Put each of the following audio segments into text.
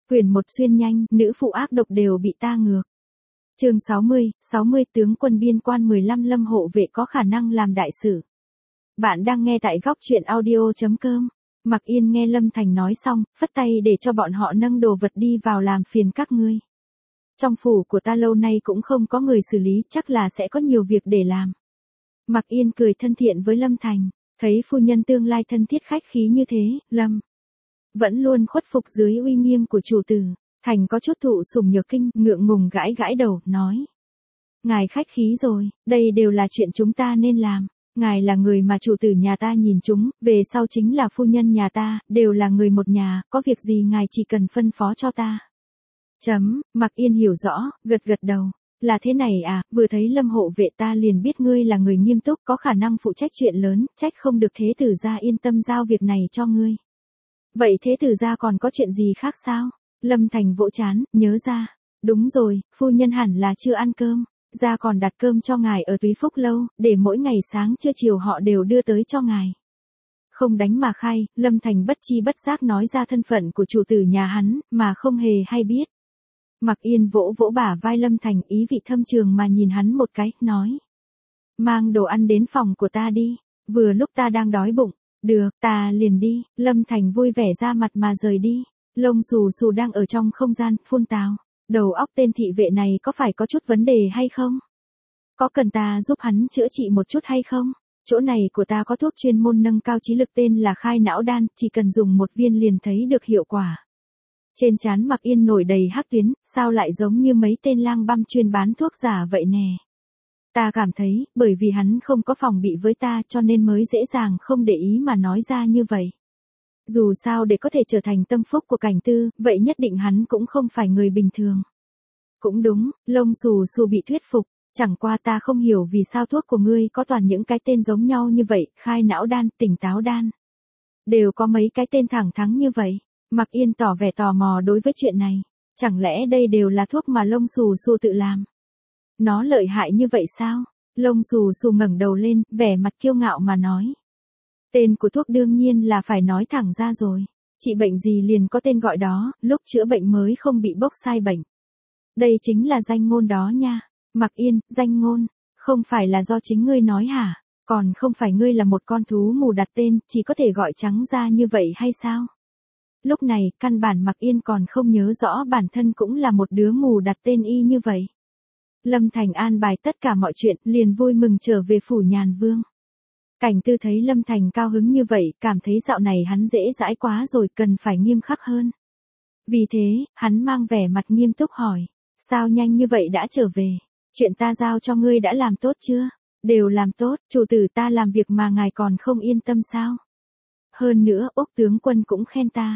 Quyển 1 xuyên nhanh, nữ phụ ác độc đều bị ta ngược. Chương 60, tướng quân biên quan 15 Lâm hộ vệ có khả năng làm đại sự. Bạn đang nghe tại góc truyện audio.com. Mặc Yên nghe Lâm Thành nói xong, phất tay để cho bọn họ nâng đồ vật đi vào làm phiền các ngươi. Trong phủ của ta lâu nay cũng không có người xử lý, chắc là sẽ có nhiều việc để làm. Mặc Yên cười thân thiện với Lâm Thành, thấy phu nhân tương lai thân thiết khách khí như thế, Lâm vẫn luôn khuất phục dưới uy nghiêm của chủ tử. Thành có chút thụ sủng nhược kinh, ngượng ngùng gãi gãi đầu, nói. Ngài khách khí rồi, đây đều là chuyện chúng ta nên làm. Ngài là người mà chủ tử nhà ta nhìn chúng, về sau chính là phu nhân nhà ta, đều là người một nhà, có việc gì ngài chỉ cần phân phó cho ta. Mặc Yên hiểu rõ, gật gật đầu. Là thế này à, vừa thấy Lâm hộ vệ ta liền biết ngươi là người nghiêm túc, có khả năng phụ trách chuyện lớn, trách không được thế tử gia yên tâm giao việc này cho ngươi. Vậy thế tử gia còn có chuyện gì khác sao? Lâm Thành vỗ chán, nhớ ra. Đúng rồi, phu nhân hẳn là chưa ăn cơm. Gia còn đặt cơm cho ngài ở Túy Phúc Lâu, để mỗi ngày sáng trưa chiều họ đều đưa tới cho ngài. Không đánh mà khai, Lâm Thành bất chi bất giác nói ra thân phận của chủ tử nhà hắn, mà không hề hay biết. Mặc Yên vỗ vỗ bả vai Lâm Thành, ý vị thâm trường mà nhìn hắn một cái, nói. Mang đồ ăn đến phòng của ta đi, vừa lúc ta đang đói bụng. Được, ta liền đi. Lâm Thành vui vẻ ra mặt mà rời đi. Lông xù xù đang ở trong không gian, phun tào. Đầu óc tên thị vệ này có phải có chút vấn đề hay không? Có cần ta giúp hắn chữa trị một chút hay không? Chỗ này của ta có thuốc chuyên môn nâng cao trí lực tên là khai não đan, chỉ cần dùng một viên liền thấy được hiệu quả. Trên trán Mặc Yên nổi đầy hắc tuyến, sao lại giống như mấy tên lang băm chuyên bán thuốc giả vậy nè? Ta cảm thấy, bởi vì hắn không có phòng bị với ta cho nên mới dễ dàng không để ý mà nói ra như vậy. Dù sao để có thể trở thành tâm phúc của Cảnh Tư, vậy nhất định hắn cũng không phải người bình thường. Cũng đúng, lông xù xù bị thuyết phục, chẳng qua ta không hiểu vì sao thuốc của ngươi có toàn những cái tên giống nhau như vậy, khai não đan, tỉnh táo đan. Đều có mấy cái tên thẳng thắn như vậy. Mặc Yên tỏ vẻ tò mò đối với chuyện này. Chẳng lẽ đây đều là thuốc mà lông xù xù tự làm? Nó lợi hại như vậy sao? Lông xù xù ngẩng đầu lên, vẻ mặt kiêu ngạo mà nói. Tên của thuốc đương nhiên là phải nói thẳng ra rồi. Trị bệnh gì liền có tên gọi đó, lúc chữa bệnh mới không bị bốc sai bệnh. Đây chính là danh ngôn đó nha. Mặc Yên, danh ngôn, không phải là do chính ngươi nói hả? Còn không phải ngươi là một con thú mù đặt tên, chỉ có thể gọi trắng ra như vậy hay sao? Lúc này, căn bản Mặc Yên còn không nhớ rõ bản thân cũng là một đứa mù đặt tên y như vậy. Lâm Thành an bài tất cả mọi chuyện, liền vui mừng trở về phủ Nhàn Vương. Cảnh Tư thấy Lâm Thành cao hứng như vậy, cảm thấy dạo này hắn dễ dãi quá rồi, cần phải nghiêm khắc hơn. Vì thế, hắn mang vẻ mặt nghiêm túc hỏi, sao nhanh như vậy đã trở về? Chuyện ta giao cho ngươi đã làm tốt chưa? Đều làm tốt, chủ tử ta làm việc mà ngài còn không yên tâm sao? Hơn nữa, Úc tướng quân cũng khen ta.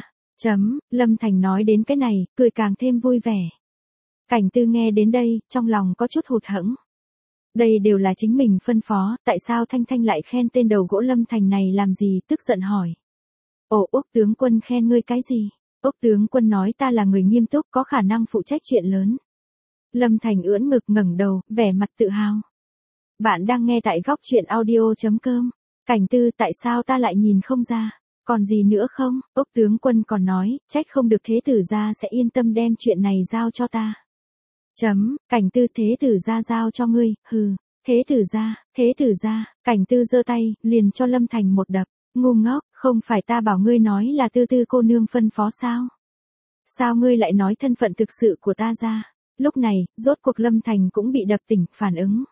Lâm Thành nói đến cái này, cười càng thêm vui vẻ. Cảnh Tư nghe đến đây, trong lòng có chút hụt hẫng. Đây đều là chính mình phân phó, tại sao Thanh Thanh lại khen tên đầu gỗ Lâm Thành này làm gì, tức giận hỏi. Ồ, Úc tướng quân khen ngươi cái gì? Úc tướng quân nói ta là người nghiêm túc, có khả năng phụ trách chuyện lớn. Lâm Thành ưỡn ngực ngẩng đầu, vẻ mặt tự hào. Bạn đang nghe tại góc truyện audio.com. Cảnh Tư, tại sao ta lại nhìn không ra? Còn gì nữa không? Úc tướng quân còn nói, trách không được thế tử gia sẽ yên tâm đem chuyện này giao cho ta. Cảnh Tư, thế tử gia giao cho ngươi, hừ. Thế tử gia, Cảnh Tư giơ tay, liền cho Lâm Thành một đập. Ngu ngốc, không phải ta bảo ngươi nói là Tư Tư cô nương phân phó sao? Sao ngươi lại nói thân phận thực sự của ta ra? Lúc này, rốt cuộc Lâm Thành cũng bị đập tỉnh, phản ứng.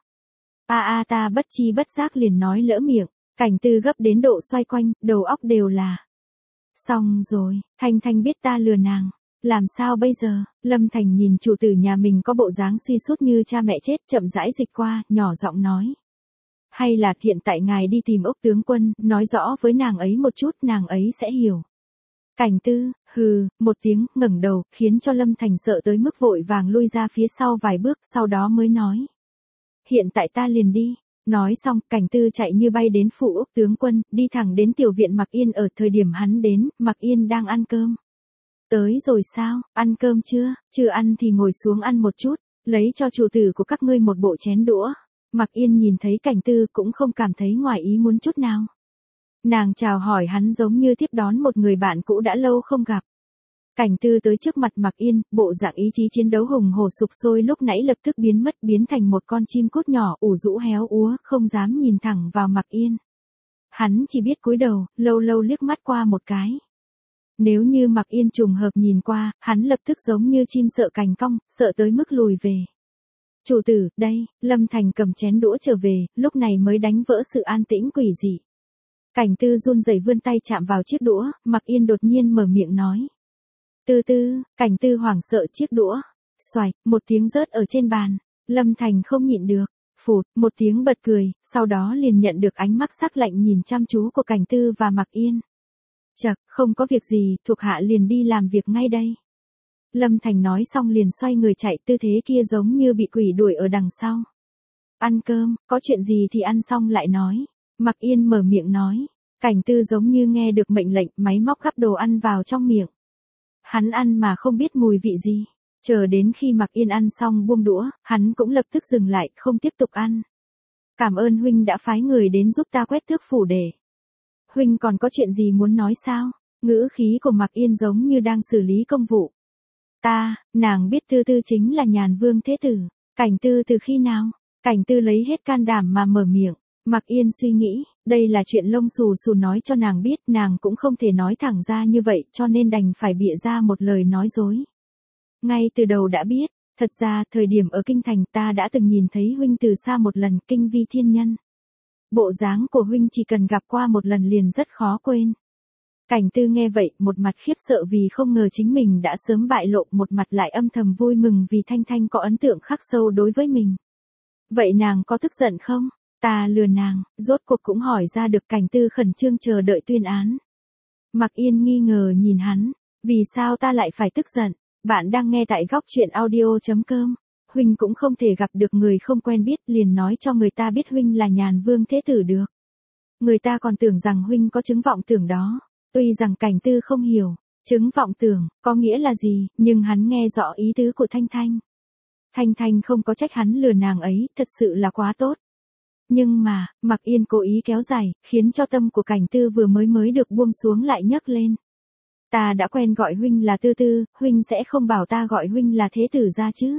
Ta bất chi bất giác liền nói lỡ miệng. Cảnh Tư gấp đến độ xoay quanh, đầu óc đều là. Xong rồi, Thanh Thanh biết ta lừa nàng. Làm sao bây giờ? Lâm Thành nhìn chủ tử nhà mình có bộ dáng suy sút như cha mẹ chết, chậm rãi dịch qua, nhỏ giọng nói. Hay là hiện tại ngài đi tìm Úc tướng quân, nói rõ với nàng ấy một chút, nàng ấy sẽ hiểu. Cảnh Tư, hừ, một tiếng, ngẩng đầu, khiến cho Lâm Thành sợ tới mức vội vàng lui ra phía sau vài bước, sau đó mới nói. Hiện tại ta liền đi. Nói xong, Cảnh Tư chạy như bay đến phủ Úc tướng quân, đi thẳng đến tiểu viện Mặc Yên. Ở thời điểm hắn đến, Mặc Yên đang ăn cơm. Tới rồi sao, ăn cơm chưa? Chưa ăn thì ngồi xuống ăn một chút, lấy cho chủ tử của các ngươi một bộ chén đũa. Mặc Yên nhìn thấy Cảnh Tư cũng không cảm thấy ngoài ý muốn chút nào. Nàng chào hỏi hắn giống như tiếp đón một người bạn cũ đã lâu không gặp. Cảnh Tư tới trước mặt Mạc Yên, bộ dạng ý chí chiến đấu hùng hổ sục sôi lúc nãy lập tức biến mất, biến thành một con chim cút nhỏ ủ rũ héo úa, không dám nhìn thẳng vào Mạc Yên. Hắn chỉ biết cúi đầu, lâu lâu liếc mắt qua một cái. Nếu như Mạc Yên trùng hợp nhìn qua, hắn lập tức giống như chim sợ cành cong, sợ tới mức lùi về. Chủ tử, đây, Lâm Thành cầm chén đũa trở về, lúc này mới đánh vỡ sự an tĩnh quỷ dị. Cảnh Tư run rẩy vươn tay chạm vào chiếc đũa, Mạc Yên đột nhiên mở miệng nói. Tư tư, Cảnh Tư hoảng sợ chiếc đũa. Xoạch, một tiếng rớt ở trên bàn. Lâm Thành không nhịn được. Phụt, một tiếng bật cười, sau đó liền nhận được ánh mắt sắc lạnh nhìn chăm chú của Cảnh Tư và Mạc Yên. Chậc, không có việc gì, thuộc hạ liền đi làm việc ngay đây. Lâm Thành nói xong liền xoay người chạy, tư thế kia giống như bị quỷ đuổi ở đằng sau. Ăn cơm, có chuyện gì thì ăn xong lại nói. Mạc Yên mở miệng nói. Cảnh Tư giống như nghe được mệnh lệnh, máy móc gắp đồ ăn vào trong miệng. Hắn ăn mà không biết mùi vị gì. Chờ đến khi Mạc Yên ăn xong buông đũa, hắn cũng lập tức dừng lại, không tiếp tục ăn. Cảm ơn huynh đã phái người đến giúp ta quét tước phủ để. Huynh còn có chuyện gì muốn nói sao? Ngữ khí của Mạc Yên giống như đang xử lý công vụ. Nàng biết Tư Tư chính là Nhàn Vương Thế Tử. Cảnh Tư từ khi nào? Cảnh Tư lấy hết can đảm mà mở miệng. Mạc Yên suy nghĩ, đây là chuyện lông xù xù nói cho nàng biết, nàng cũng không thể nói thẳng ra như vậy, cho nên đành phải bịa ra một lời nói dối. Ngay từ đầu đã biết, thật ra, thời điểm ở Kinh Thành ta đã từng nhìn thấy huynh từ xa một lần, kinh vi thiên nhân. Bộ dáng của huynh chỉ cần gặp qua một lần liền rất khó quên. Cảnh Tư nghe vậy, một mặt khiếp sợ vì không ngờ chính mình đã sớm bại lộ, một mặt lại âm thầm vui mừng vì Thanh Thanh có ấn tượng khắc sâu đối với mình. Vậy nàng có tức giận không? Ta lừa nàng, rốt cuộc cũng hỏi ra được. Cảnh Tư khẩn trương chờ đợi tuyên án. Mạc Yên nghi ngờ nhìn hắn, vì sao ta lại phải tức giận? Bạn đang nghe tại góc truyện audio.com. Huynh cũng không thể gặp được người không quen biết liền nói cho người ta biết huynh là Nhàn Vương Thế Tử được. Người ta còn tưởng rằng huynh có chứng vọng tưởng đó. Tuy rằng Cảnh Tư không hiểu, chứng vọng tưởng, có nghĩa là gì, nhưng hắn nghe rõ ý tứ của Thanh Thanh. Thanh Thanh không có trách hắn lừa nàng ấy, thật sự là quá tốt. Nhưng mà, Mạc Yên cố ý kéo dài, khiến cho tâm của Cảnh Tư vừa mới được buông xuống lại nhấc lên. Ta đã quen gọi huynh là Tư Tư, huynh sẽ không bảo ta gọi huynh là Thế Tử ra chứ?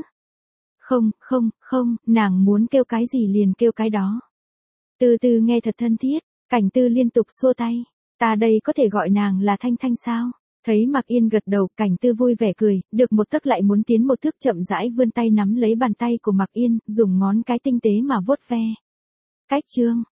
Không, nàng muốn kêu cái gì liền kêu cái đó. Tư Tư nghe thật thân thiết, Cảnh Tư liên tục xua tay. Ta đây có thể gọi nàng là Thanh Thanh sao? Thấy Mạc Yên gật đầu, Cảnh Tư vui vẻ cười, được một tấc lại muốn tiến một thước, chậm rãi vươn tay nắm lấy bàn tay của Mạc Yên, dùng ngón cái tinh tế mà vuốt ve. Cách chương